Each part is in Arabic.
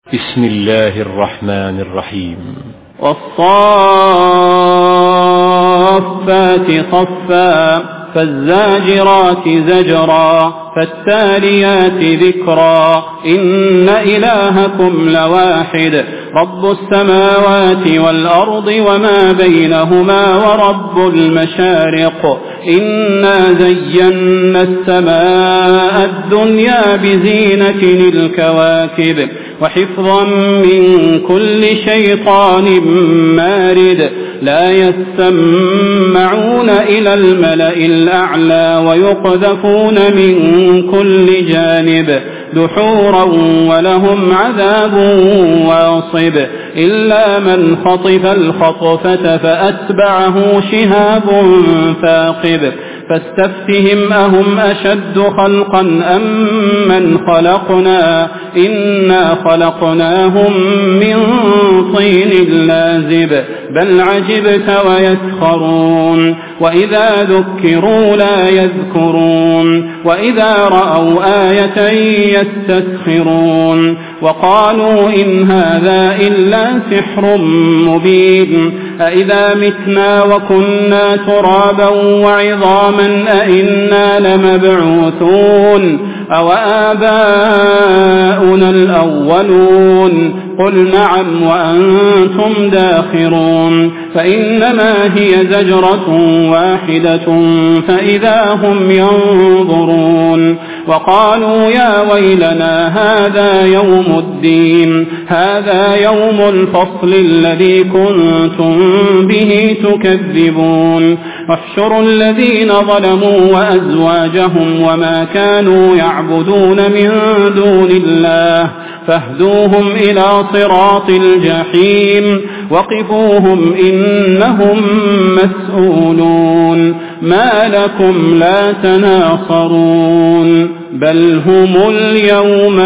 بسم الله الرحمن الرحيم. والصافات صفا فالزاجرات زجرا فالتاليات ذكرا إن إلهكم لواحد رب السماوات والأرض وما بينهما ورب المشارق إنا زينا السماء الدنيا بزينة الكواكب وحفظا من كل شيطان مارد لا يسمعون إلى الملأ الأعلى ويقذفون من كل جانب دحورا ولهم عذاب واصب إلا من خطف الخطفة فأتبعه شهاب ثاقب فاستفتهم أهم أشد خلقا أم من خلقنا إنا خلقناهم من طين لازب بل عجبت ويسخرون وإذا ذكروا لا يذكرون وإذا رأوا آية يستسخرون وقالوا إن هذا إلا سحر مبين أإذا متنا وكنا ترابا وعظاما أإنا لمبعوثون أو آباؤنا الأولون قل نعم وأنتم داخرون فإنما هي زجرة واحدة فإذا هم ينظرون وقالوا يا ويلنا هذا يوم الدين هذا يوم الفصل الذي كنتم به تكذبون واحشروا الذين ظلموا وأزواجهم وما كانوا يعبدون من دون الله فاهدوهم إلى صراط الجحيم وقفوهم إنهم مسؤولون ما لكم لا تناصرون بل هم اليوم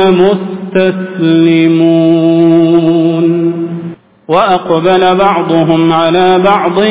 مستسلمون وأقبل بعضهم على بعض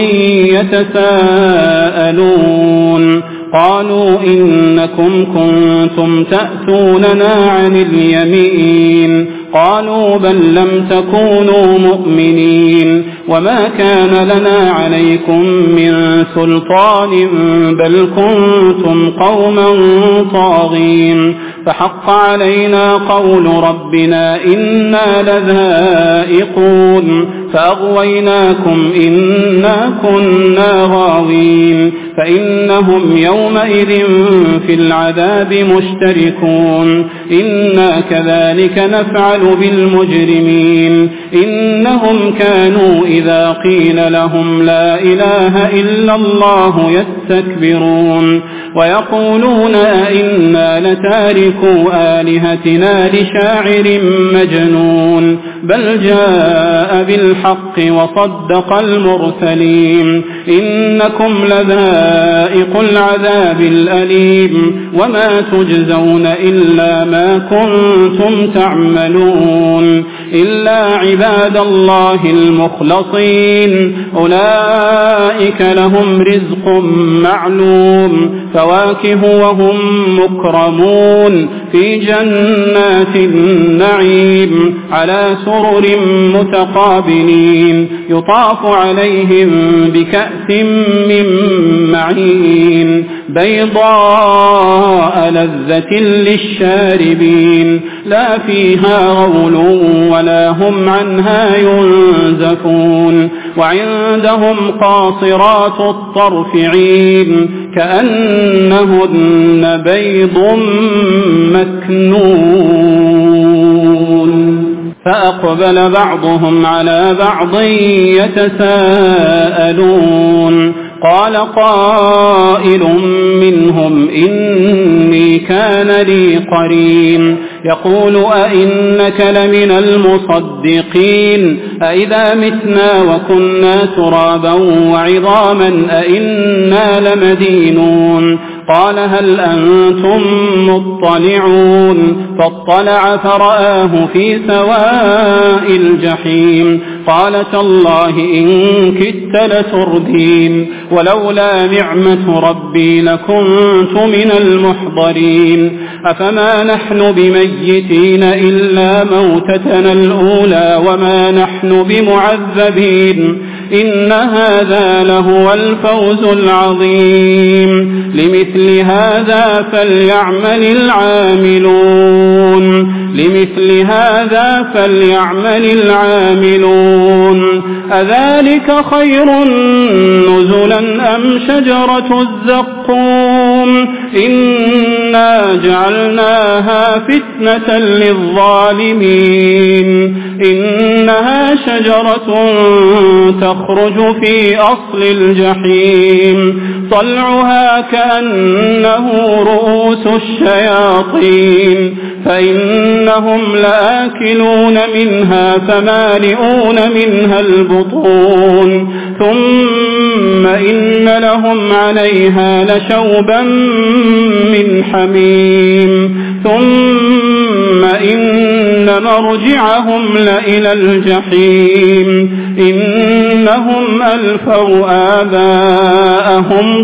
يتساءلون قالوا إنكم كنتم تأتوننا عن اليمين قالوا بل لم تكونوا مؤمنين وما كان لنا عليكم من سلطان بل كنتم قوما طاغين فحق علينا قول ربنا إنا لذائقون فأغويناكم إنا كنا غاوين فإنهم يومئذ في العذاب مشتركون إنا كذلك نفعل بالمجرمين إنهم كانوا إذا قيل لهم لا إله إلا الله يستكبرون ويقولون أئنا لتاركو آلهتنا لشاعر مجنون بل جاء بالحق وصدق المرسلين إنكم لذائق العذاب الأليم وما تجزون إلا ما كنتم تعملون إلا عباد الله المخلصين أولئك لهم رزق معلوم فواكه وهم مكرمون في جنات النعيم على سرر متقابلين يطاف عليهم بكأس من معين بيضاء لذة للشاربين لا فيها غول ولا هم عنها ينزفون وعندهم قاصرات الطرف عين كأنهن بيض مكنون فأقبل بعضهم على بعض يتساءلون قال قائل منهم إني كان لي قرين يقول أئنك لمن المصدقين أئذا متنا وكنا ترابا وعظاما أئنا لمدينون قال هل أنتم مطلعون فاطلع فرآه في سواء الجحيم قال تالله إن كدت لتردين ولولا نعمة ربي لكنت من المحضرين أفما نحن بميتين إلا موتتنا الأولى وما نحن بمعذبين إن هذا لهو الفوز العظيم لمثل هذا فليعمل العاملون أذلك خير نزلا أم شجرة الزقوم إنا جعلناها فتنة للظالمين إنها شجرة تخرج في أصل الجحيم طلعها كأنه رؤوس الشياطين فإنهم لآكلون منها فمالئون منها البطون ثم إن لهم عليها لشوبا من حميم ثم إن مرجعهم لإلى الجحيم إنهم ألفوا آباءهم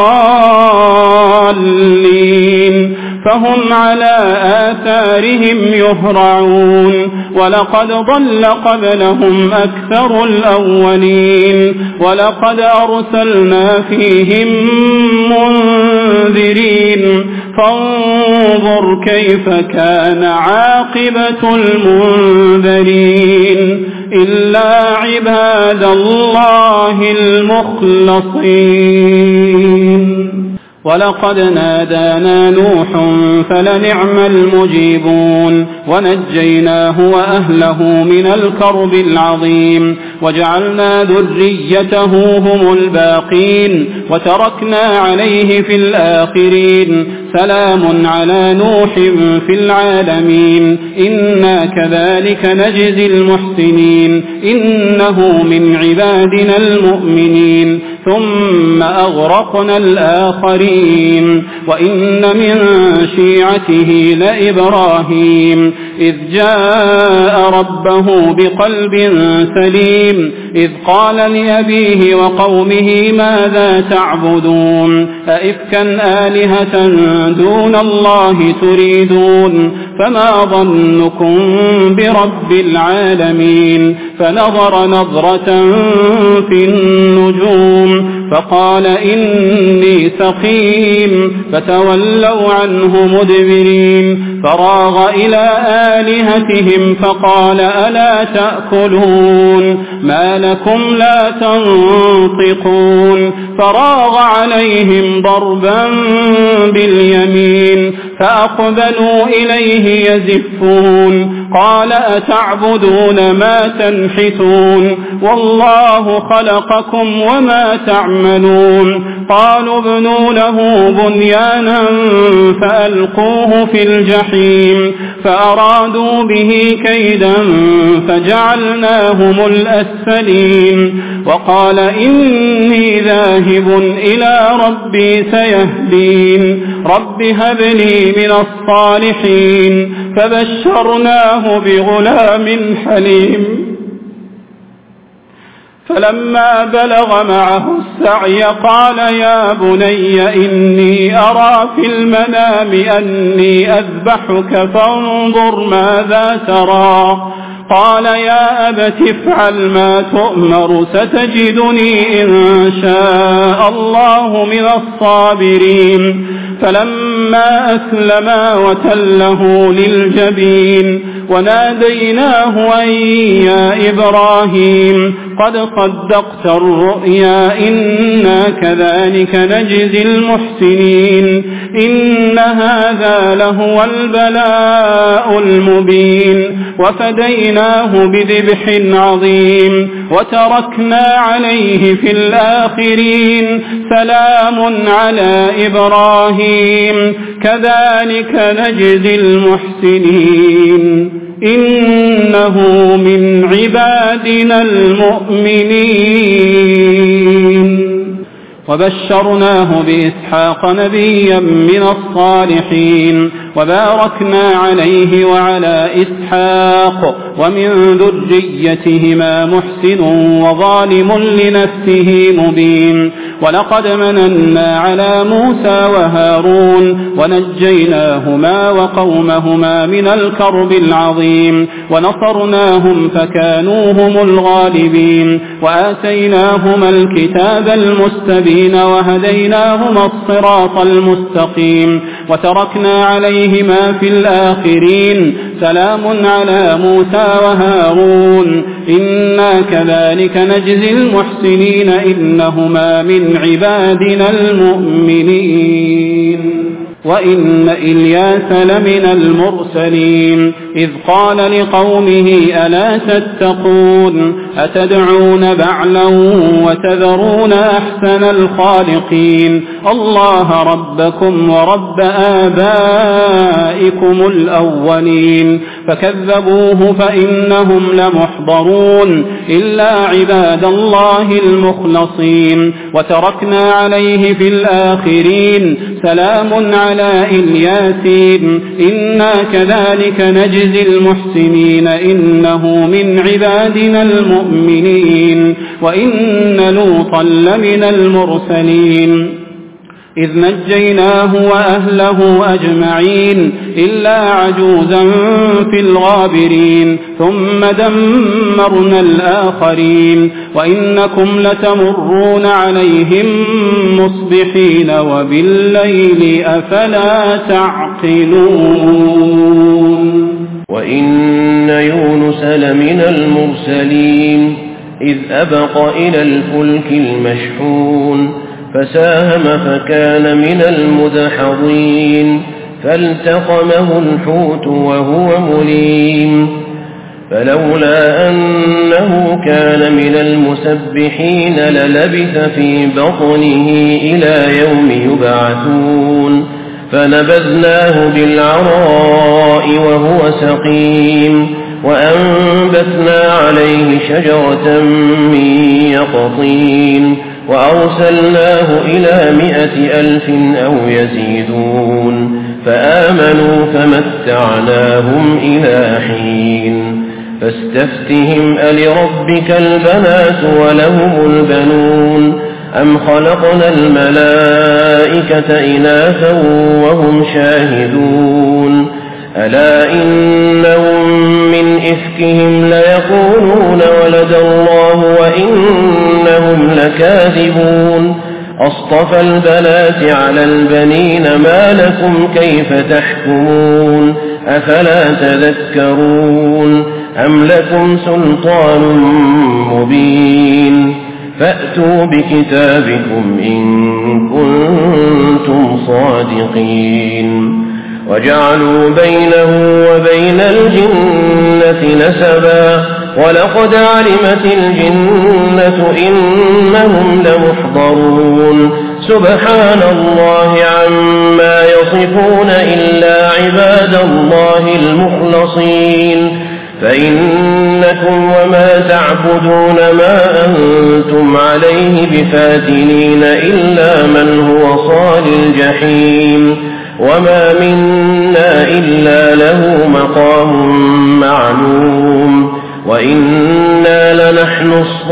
ضالين فهم على آثارهم يهرعون ولقد ضل قبلهم أكثر الأولين ولقد أرسلنا فيهم منذرين فانظر كيف كان عاقبة المنذرين إلا عباد الله المخلصين ولقد نادانا نوح فلنعم المجيبون ونجيناه وأهله من الكرب العظيم وجعلنا ذريته هم الباقين وتركنا عليه في الآخرين سلام على نوح في العالمين إنا كذلك نجزي المحسنين إنه من عبادنا المؤمنين ثم أغرقنا الآخرين وإن من شيعته لإبراهيم إذ جاء ربه بقلب سليم إذ قال لأبيه وقومه ماذا تعبدون أئفكا آلهة دون الله تريدون فما ظنكم برب العالمين فنظر نظرة في النجوم فقال إني سقيم فتولوا عنه مدبرين فراغ إلى آلهتهم فقال ألا تأكلون ما لكم لا تنطقون فراغ عليهم ضربا باليمين فأقبلوا إليه يزفون قال أتعبدون ما تنحتون والله خلقكم وما تعملون قالوا ابنوا له بنيانا فألقوه في الجحيم فأرادوا به كيدا فجعلناهم الأسفلين وقال إني ذاهب إلى ربي سيهدين رب هب لي من الصالحين فبشرناه بغلام حليم فلما بلغ معه السعي قال يا بني إني أرى في المنام أني أذبحك فانظر ماذا ترى قال يا أبت افعل ما تؤمر ستجدني إن شاء الله من الصابرين فلما أسلما وتله للجبين وناديناه أن يا إبراهيم قد صدقت الرؤيا إنا كذلك نجزي المحسنين إن هذا لهو البلاء المبين وفديناه بذبح عظيم وتركنا عليه في الآخرين سلام على إبراهيم كذلك نجزي المحسنين إنه من عبادنا المؤمنين وبشرناه بإسحاق نبيا من الصالحين وباركنا عليه وعلى إسحاق ومن ذريتهما محسن وظالم لنفسه مبين ولقد مننا على موسى وهارون ونجيناهما وقومهما من الكرب العظيم ونصرناهم فكانوا هم الغالبين وآتيناهما الكتاب المستبين وهديناهما الصراط المستقيم وتركنا عليهما في الآخرين سلام على موسى وهارون إنا كذلك نجزي المحسنين إنهما من عبادنا المؤمنين وإن إلياس لمن المرسلين إذ قال لقومه ألا تتقون أتدعون بعلا وتذرون أحسن الخالقين الله ربكم ورب آبائكم الأولين فكذبوه فإنهم لمحضرون إلا عباد الله المخلصين وتركنا عليه في الآخرين سلام على إلياسين إنا كذلك نجزي المحسنين إنه من عبادنا المؤمنين وإن لوطا لمن المرسلين إذ نجيناه وأهله أجمعين إلا عجوزا في الغابرين ثم دمرنا الآخرين وإنكم لتمرون عليهم مصبحين وبالليل أفلا تعقلون وإن يونس لمن المرسلين إذ أبق إلى الفلك المشحون فساهم فكان من المدحضين فالتقمه الحوت وهو مليم فلولا أنه كان من المسبحين للبث في بطنه إلى يوم يبعثون فنبذناه بالعراء وهو سقيم وأنبتنا عليه شجرة من يقطين وأرسلناه إلى 100,000 أو يزيدون فآمنوا فمتعناهم إلى حين فاستفتهم ألربك البنات ولهم البنون أم خلقنا الملائكة إناثا وهم شاهدون ألا إنهم من إفكهم ليقولون ولد الله وإنهم لكاذبون أصطفى البنات على البنين ما لكم كيف تحكمون أفلا تذكرون أم لكم سلطان مبين فأتوا بكتابكم إن كنتم صادقين وجعلوا بينه وبين الجنة نسبا ولقد علمت الجنة إنهم لمحضرون سبحان الله عما يصفون إلا عباد الله المخلصين فإنكم وما تعبدون ما أنتم عليه بفاتنين إلا من هو صال الجحيم وما منا إلا له مقام معلوم وإنا لنحن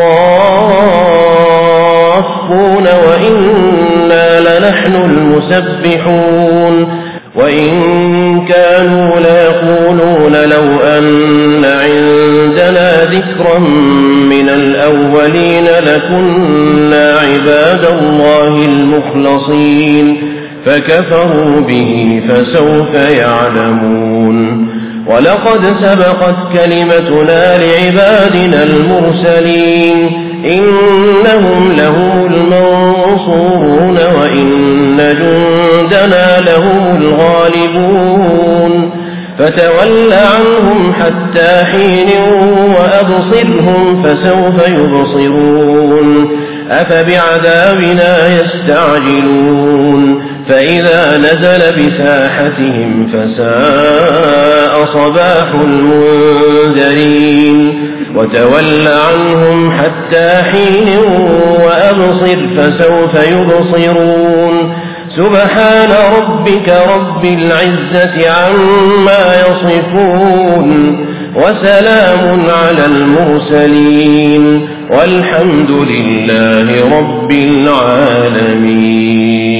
الصافون وإنا لنحن المسبحون وإن كانوا ليقولون لو أن عندنا ذكرا من الأولين لكنا عباد الله المخلصين فكفروا به فسوف يعلمون ولقد سبقت كلمتنا لعبادنا المرسلين إنهم لهم المنصورون وإن جندنا لهم الغالبون فتول عنهم حتى حين وأبصرهم فسوف يبصرون أفبعذابنا يستعجلون فإذا نزل بساحتهم فساء صباح المنذرين وتول عنهم حتى حين وأبصر فسوف يبصرون سبحان ربك رب العزة عما يصفون وسلام على المرسلين والحمد لله رب العالمين.